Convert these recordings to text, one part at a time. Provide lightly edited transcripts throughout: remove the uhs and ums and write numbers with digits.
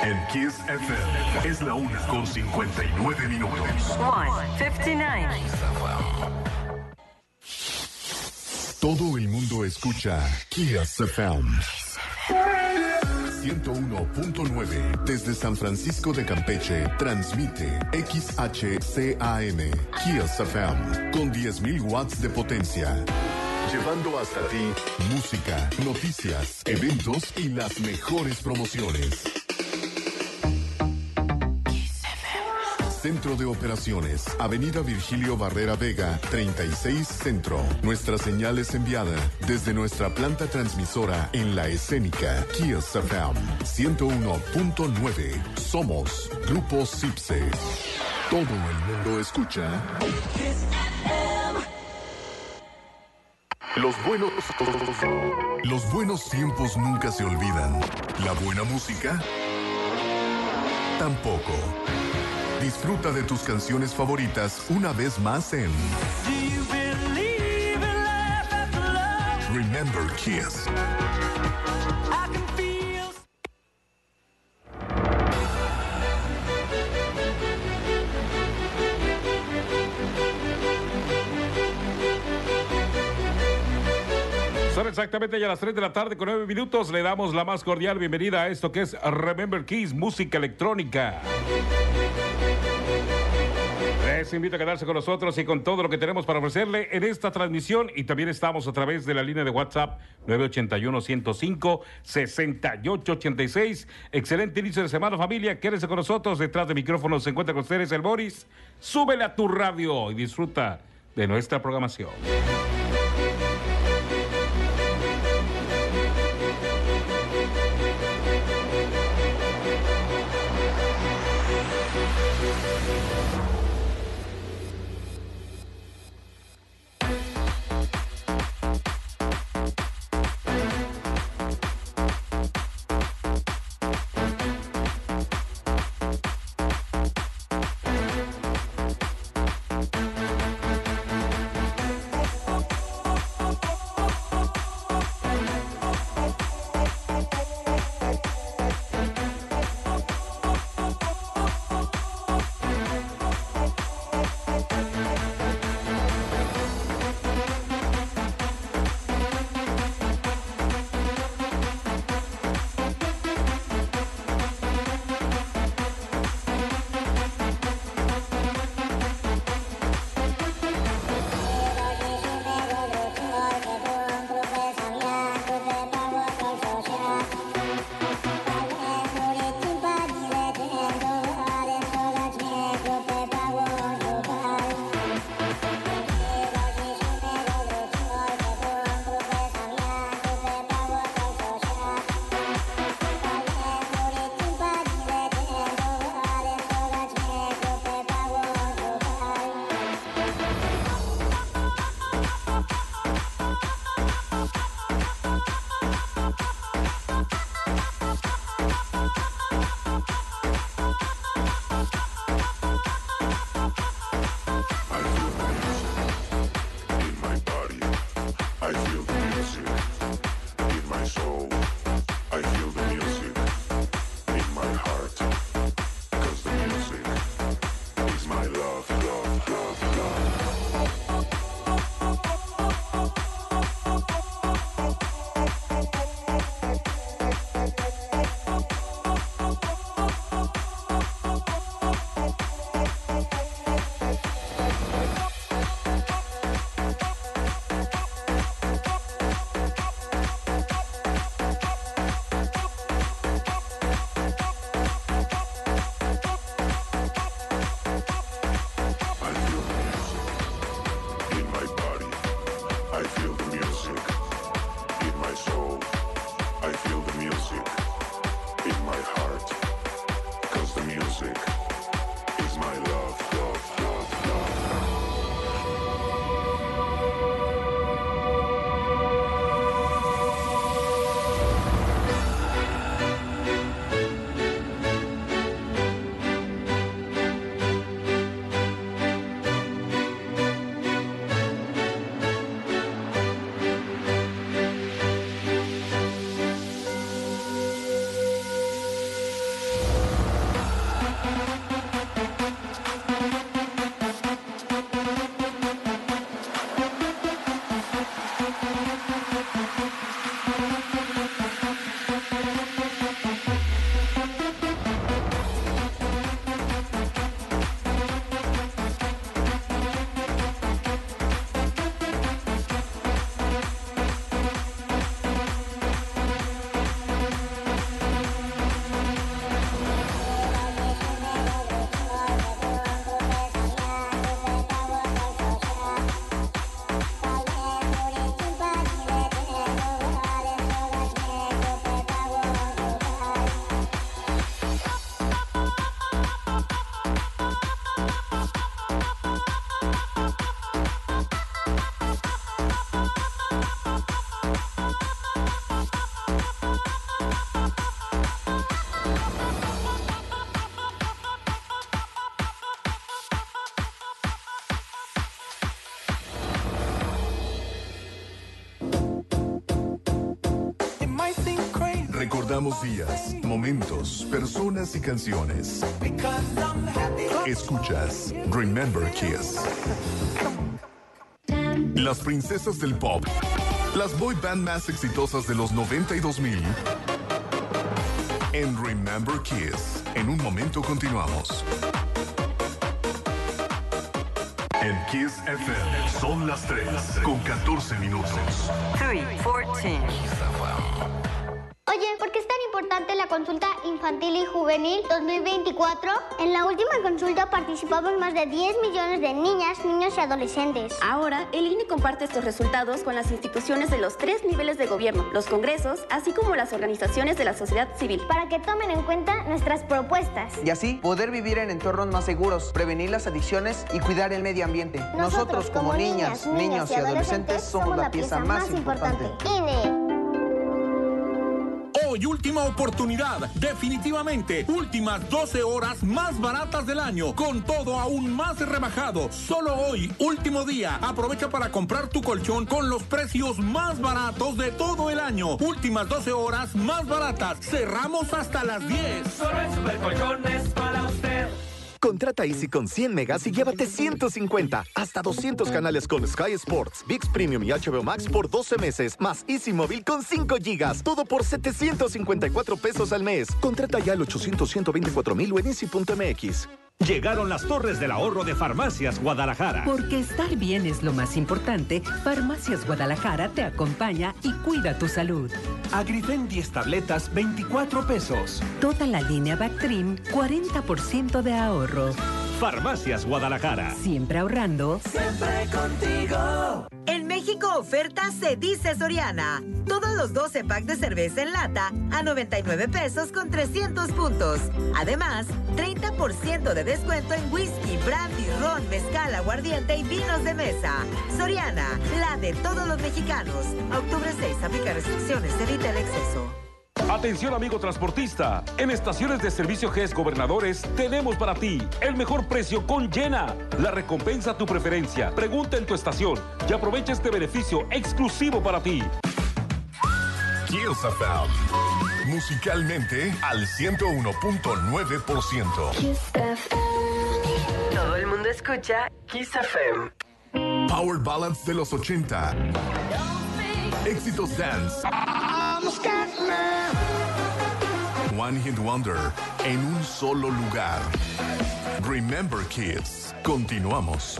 En Kiss FM es la 1:59. 1:59. Todo el mundo escucha Kiss FM 101.9 desde San Francisco de Campeche. Transmite XHCAM Kiss FM con 10.000 watts de potencia. Llevando hasta ti música, noticias, eventos y las mejores promociones. Centro de Operaciones, Avenida Virgilio Barrera Vega, 36 Centro. Nuestra señal es enviada desde nuestra planta transmisora en La Escénica, Kiss FM 101.9. Somos Grupo Cipse. Todo el mundo escucha Los buenos tiempos nunca se olvidan. La buena música tampoco. Disfruta de tus canciones favoritas una vez más en Remember Kiss. Son exactamente ya las 3 de la tarde con 9 minutos. Le damos la más cordial bienvenida a esto que es Remember Kiss, música electrónica. Les invito a quedarse con nosotros y con todo lo que tenemos para ofrecerle en esta transmisión. Y también estamos a través de la línea de WhatsApp 981-105-6886. Excelente inicio de semana, familia. Quédese con nosotros. Detrás de micrófonos se encuentra con ustedes el Boris. Súbele a tu radio y disfruta de nuestra programación. Recordamos días, momentos, personas y canciones. Escuchas Remember Kiss. Las princesas del pop. Las boy band más exitosas de los 90 y 2000. En Remember Kiss. En un momento continuamos. En Kiss FM son las 3 con 14 minutos. 3:14. Oye, ¿por qué es tan importante la consulta infantil y juvenil 2024? En la última consulta participamos más de 10 millones de niñas, niños y adolescentes. Ahora, el INE comparte estos resultados con las instituciones de los 3 niveles de gobierno, los congresos, así como las organizaciones de la sociedad civil. Para que tomen en cuenta nuestras propuestas. Y así poder vivir en entornos más seguros, prevenir las adicciones y cuidar el medio ambiente. Nosotros como niñas, niños y adolescentes somos la pieza más importante. INE. Hoy, última oportunidad. Definitivamente, últimas 12 horas más baratas del año. Con todo aún más rebajado. Solo hoy, último día. Aprovecha para comprar tu colchón con los precios más baratos de todo el año. Últimas 12 horas más baratas. Cerramos hasta las 10. Solo en Supercolchones para usted. Contrata Easy con 100 megas y llévate 150, hasta 200 canales con Sky Sports, ViX Premium y HBO Max por 12 meses, más Easy Móvil con 5 gigas, todo por 754 pesos al mes. Contrata ya al 800-124,000 o en easy.mx. Llegaron las torres del ahorro de Farmacias Guadalajara. Porque estar bien es lo más importante, Farmacias Guadalajara te acompaña y cuida tu salud. Agrifen 10 tabletas, 24 pesos. Toda la línea Bactrim, 40% de ahorro. Farmacias Guadalajara. Siempre ahorrando. Siempre contigo. En México oferta se dice Soriana. Todos los 12 packs de cerveza en lata a 99 pesos con 300 puntos. Además, 30% de descuento en whisky, brandy, ron, mezcal, aguardiente y vinos de mesa. Soriana, la de todos los mexicanos. A octubre 6, aplica restricciones, evita el exceso. Atención amigo transportista, en estaciones de servicio GES Gobernadores tenemos para ti el mejor precio con Llena, la recompensa a tu preferencia. Pregunta en tu estación y aprovecha este beneficio exclusivo para ti. Kiss FM. Musicalmente al 101.9%. Todo el mundo escucha Kiss FM. Power Ballads de los 80. Éxitos dance. One Hit Wonder en un solo lugar. Remember Kids. Continuamos.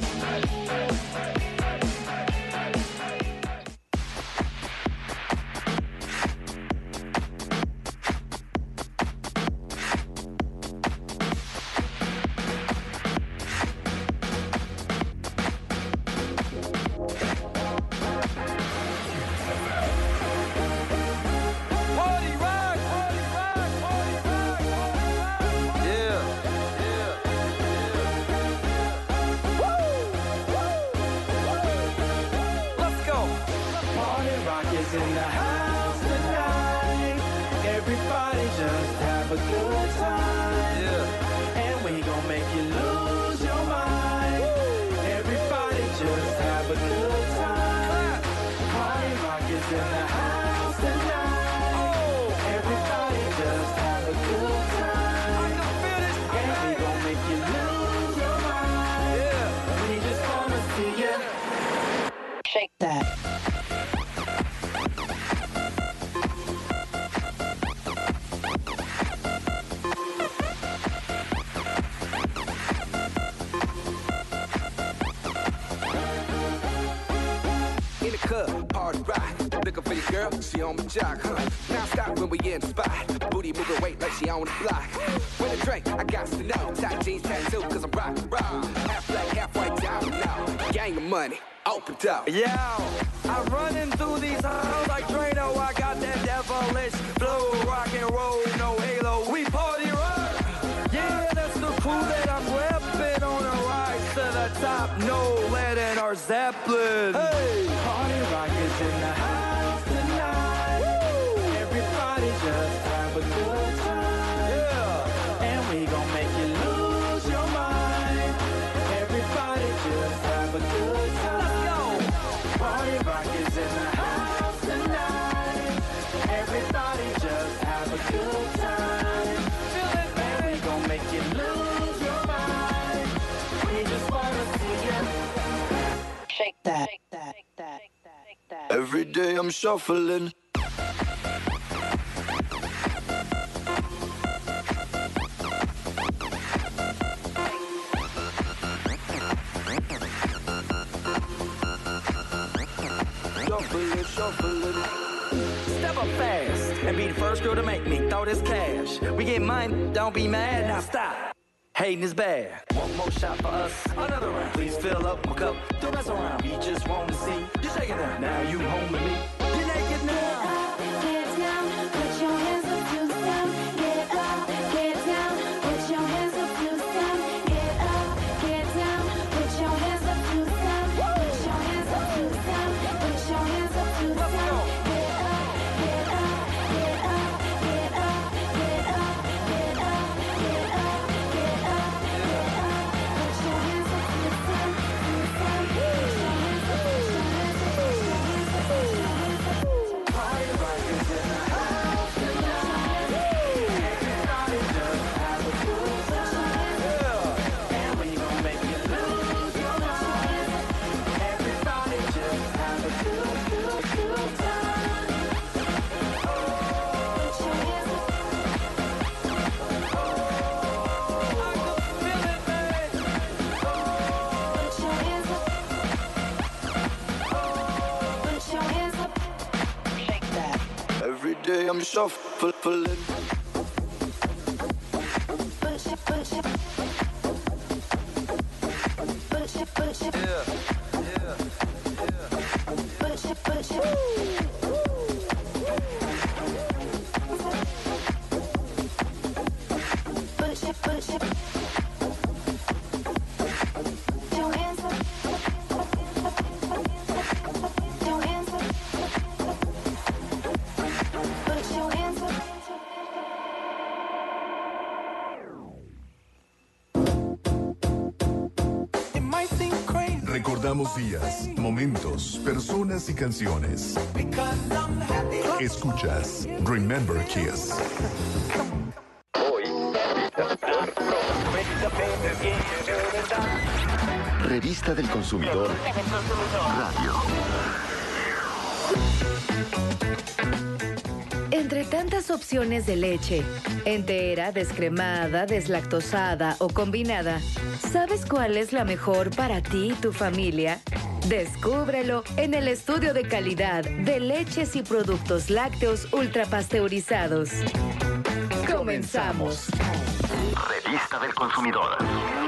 She on my jock, huh? Now stop when we in the spot. Booty moving weight like she on the block. When a drink, I got to know. Tight jeans tattoo, cause I'm rock, rock. Half black, half white, down now. Gang of money, open up. Yeah, I'm running through these halls like Drano. I got that devilish flow, rock and roll, no halo. We party rock. Yeah, that's the crew that I'm repping on a rise to the top. No lead in our Zeppelin. Hey, party rock is in the house. good time. Feel it, man, we gon' make you lose your mind. We just wanna see you shake that. Every day I'm shuffling. Shuffling. Step up fast and be the first girl to make me throw this cash. We get mine, don't be mad, now stop. Hating is bad. One more shot for us, another round. Please fill up my cup, don't mess around. We just want to see you shaking it. Now you home with me. You're naked now. Get down, put your hands up to the sound. Get up, get down, put your hands up to the sound. Get up, get down, put your hands up to the sound. Put your hands up to the sound. Put your hands up to the sound. Get up, get up, get up, get up, get up, get up, get up, get up, get up. Put your hands up to the sound, to the sound. Put your hands up, put your hands up, put your hands up, put your hands up. Party rockers in the house tonight. Everybody just have a good time. Yeah. And we gon' make you lose your mind. Everybody just have a good, good, good time. Put your hands up. I can feel it, babe. Put your hands up. Put your hands up. Shake that. Every day I'm shuffling. Put your, put your. Put your, put your. Put your, put your. Put your, put your. Put your hands up. Put your hands up. Put your hands up. It might seem crazy Recordamos días, momentos, personas y canciones. because I'm happy. Escuchas Remember Kiss. Revista del Consumidor Radio. Entre tantas opciones de leche, entera, descremada, deslactosada o combinada, ¿sabes cuál es la mejor para ti y tu familia? Descúbrelo en el estudio de calidad de leches y productos lácteos ultrapasteurizados. Comenzamos. Revista del Consumidor.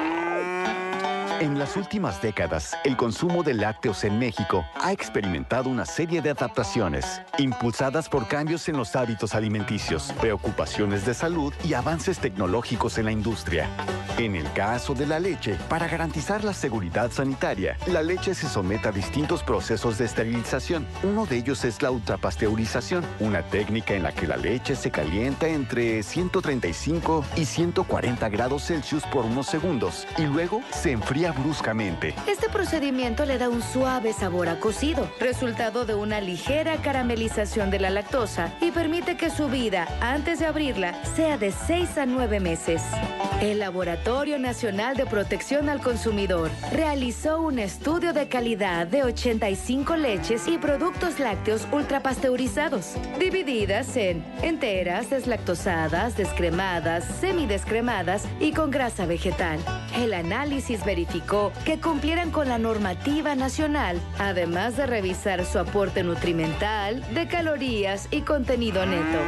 En las últimas décadas, el consumo de lácteos en México ha experimentado una serie de adaptaciones, impulsadas por cambios en los hábitos alimenticios, preocupaciones de salud y avances tecnológicos en la industria. En el caso de la leche, para garantizar la seguridad sanitaria, la leche se somete a distintos procesos de esterilización. Uno de ellos es la ultrapasteurización, una técnica en la que la leche se calienta entre 135 y 140 grados Celsius por unos segundos y luego se enfría bruscamente. Este procedimiento le da un suave sabor a cocido, resultado de una ligera caramelización de la lactosa y permite que su vida, antes de abrirla, sea de 6 a 9 meses. El Laboratorio Nacional de Protección al Consumidor realizó un estudio de calidad de 85 leches y productos lácteos ultrapasteurizados, divididas en enteras, deslactosadas, descremadas, semidescremadas y con grasa vegetal. El análisis verificó que cumplieran con la normativa nacional, además de revisar su aporte nutrimental, de calorías y contenido neto.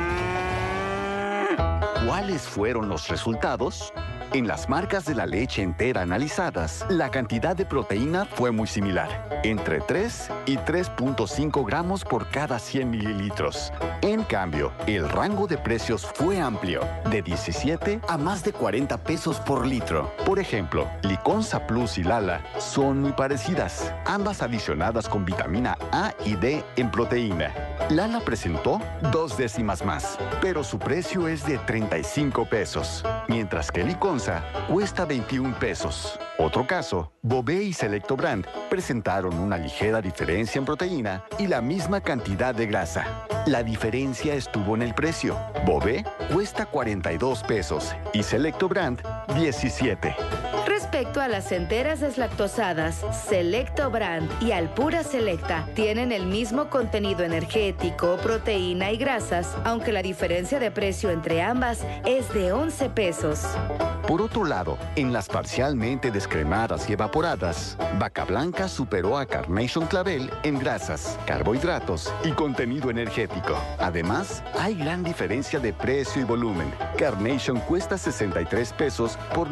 ¿Cuáles fueron los resultados? En las marcas de la leche entera analizadas, la cantidad de proteína fue muy similar, entre 3 y 3.5 gramos por cada 100 mililitros. En cambio, el rango de precios fue amplio, de 17 a más de 40 pesos por litro. Por ejemplo, Liconza Plus y Lala son muy parecidas, ambas adicionadas con vitamina A y D en proteína. Lala presentó 2 décimas más, pero su precio es de 35 pesos, mientras que Liconza onza cuesta 21 pesos. Otro caso, Bobé y Selecto Brand presentaron una ligera diferencia en proteína y la misma cantidad de grasa. La diferencia estuvo en el precio. Bobé cuesta 42 pesos y Selecto Brand 17. Respecto a las enteras deslactosadas, Selecto Brand y Alpura Selecta tienen el mismo contenido energético, proteína y grasas, aunque la diferencia de precio entre ambas es de 11 pesos. Por otro lado, en las parcialmente descremadas y evaporadas, Vaca Blanca superó a Carnation Clavel en grasas, carbohidratos y contenido energético. Además, hay gran diferencia de precio y volumen. Carnation cuesta 63 pesos por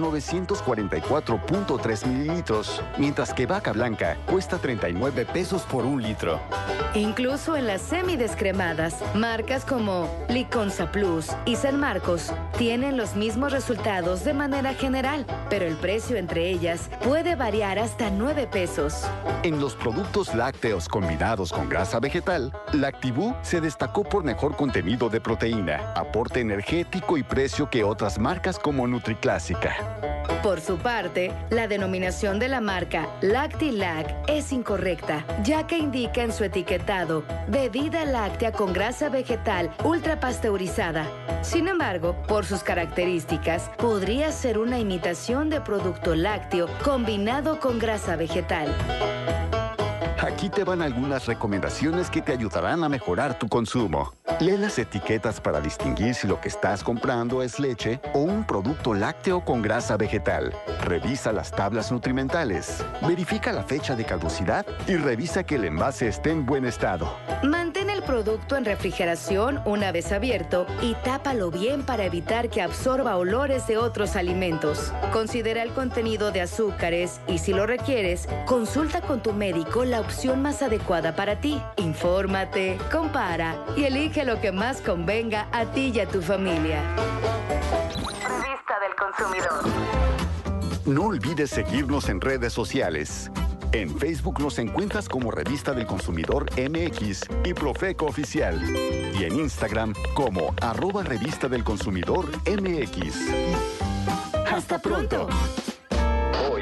944.3 mililitros, mientras que Vaca Blanca cuesta 39 pesos por 1 litro. Incluso en las semidescremadas, marcas como Liconza Plus y San Marcos tienen los mismos resultados de manera general, pero el precio entre ellas puede variar hasta 9 pesos. En los productos lácteos combinados con grasa vegetal, Lactibú se destacó por mejor contenido de proteína, aporte energético y precio que otras marcas como NutriClásica. Por su parte, la denominación de la marca Lactilac es incorrecta, ya que indica en su etiquetado bebida láctea con grasa vegetal ultrapasteurizada. Sin embargo, por sus características, podría ser una imitación de producto lácteo combinado con grasa vegetal. Aquí te van algunas recomendaciones que te ayudarán a mejorar tu consumo. Lee las etiquetas para distinguir si lo que estás comprando es leche o un producto lácteo con grasa vegetal. Revisa las tablas nutrimentales. Verifica la fecha de caducidad y revisa que el envase esté en buen estado. Mantén el producto en refrigeración una vez abierto y tápalo bien para evitar que absorba olores de otros alimentos. Considera el contenido de azúcares y, si lo requieres, consulta con tu médico la opción más adecuada para ti. Infórmate, compara y elige lo que más convenga a ti y a tu familia. Revista del Consumidor. No olvides seguirnos en redes sociales. En Facebook nos encuentras como Revista del Consumidor MX y Profeco Oficial. Y en Instagram como @Revista del Consumidor MX. ¡Hasta pronto! Hoy,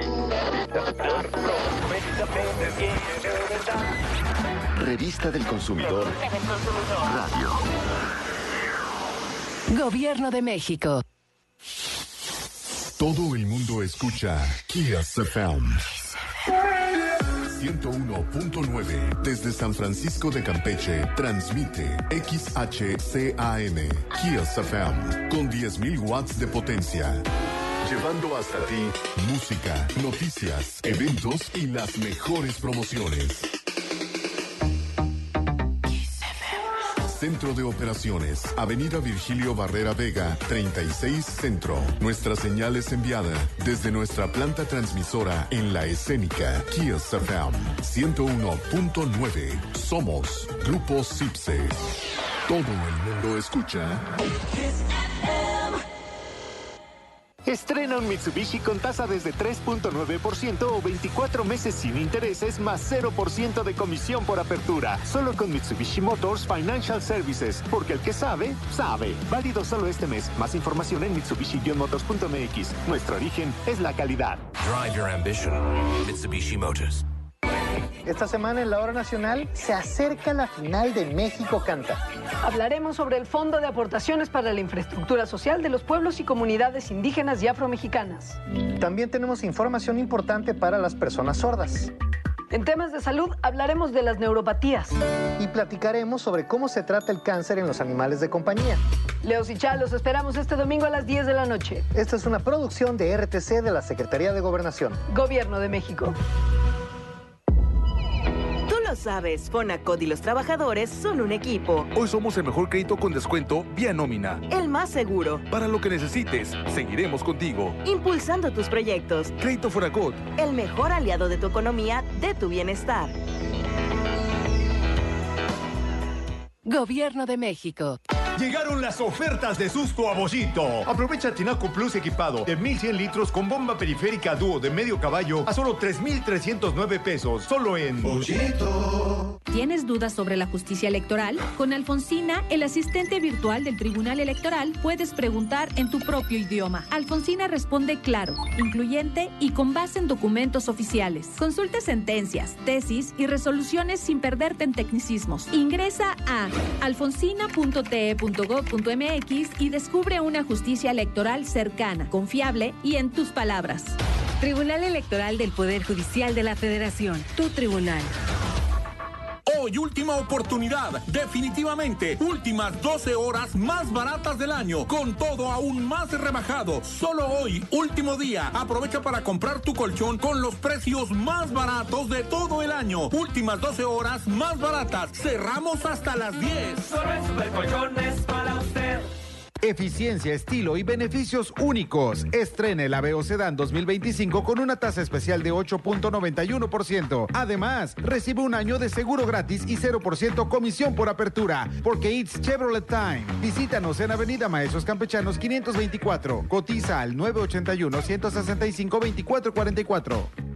Revista del Consumidor Radio. Gobierno de México. Todo el mundo escucha Kiss FM 101.9 desde San Francisco de Campeche. Transmite XHCAM Kiss FM con 10.000 watts de potencia. Llevando hasta ti música, noticias, eventos y las mejores promociones. Centro de Operaciones, Avenida Virgilio Barrera Vega, 36 Centro. Nuestra señal es enviada desde nuestra planta transmisora en La Escénica, Kiss FM 101.9. Somos Grupo Cipse. Todo el mundo escucha Estrena un Mitsubishi con tasa desde 3.9% o 24 meses sin intereses más 0% de comisión por apertura. Solo con Mitsubishi Motors Financial Services, porque el que sabe, sabe. Válido solo este mes. Más información en Mitsubishi-motors.mx. Nuestro origen es la calidad. Drive your ambition. Mitsubishi Motors. Esta semana en la Hora Nacional se acerca la final de México Canta. Hablaremos sobre el Fondo de Aportaciones para la Infraestructura Social de los Pueblos y Comunidades Indígenas y Afromexicanas. También tenemos información importante para las personas sordas. En temas de salud hablaremos de las neuropatías. Y platicaremos sobre cómo se trata el cáncer en los animales de compañía. Leos y Chá, los esperamos este domingo a las 10 de la noche. Esta es una producción de RTC de la Secretaría de Gobernación. Gobierno de México. Lo sabes, Fonacot y los trabajadores son un equipo. Hoy somos el mejor crédito con descuento vía nómina. El más seguro. Para lo que necesites, seguiremos contigo. Impulsando tus proyectos. Crédito Fonacot. El mejor aliado de tu economía, de tu bienestar. Gobierno de México. Llegaron las ofertas de susto a Bollito. Aprovecha Tinaco Plus equipado de 1100 litros con bomba periférica dúo de medio caballo a solo 3,309 pesos. Solo en Bollito. ¿Tienes dudas sobre la justicia electoral? Con Alfonsina, el asistente virtual del Tribunal Electoral, puedes preguntar en tu propio idioma. Alfonsina responde claro, incluyente y con base en documentos oficiales. Consulte sentencias, tesis y resoluciones sin perderte en tecnicismos. Ingresa a alfonsina.te.gov.mx y descubre una justicia electoral cercana, confiable y en tus palabras. Tribunal Electoral del Poder Judicial de la Federación. Tu tribunal. Hoy, última oportunidad. Definitivamente, últimas 12 horas más baratas del año. Con todo aún más rebajado. Solo hoy, último día. Aprovecha para comprar tu colchón con los precios más baratos de todo el año. Últimas 12 horas más baratas. Cerramos hasta las 10. Solo en Supercolchones para usted. Eficiencia, estilo y beneficios únicos. Estrene el Aveo Sedán 2025 con una tasa especial de 8.91%. Además, recibe un año de seguro gratis y 0% comisión por apertura. Porque it's Chevrolet Time. Visítanos en Avenida Maestros Campechanos 524. Cotiza al 981-165-2444.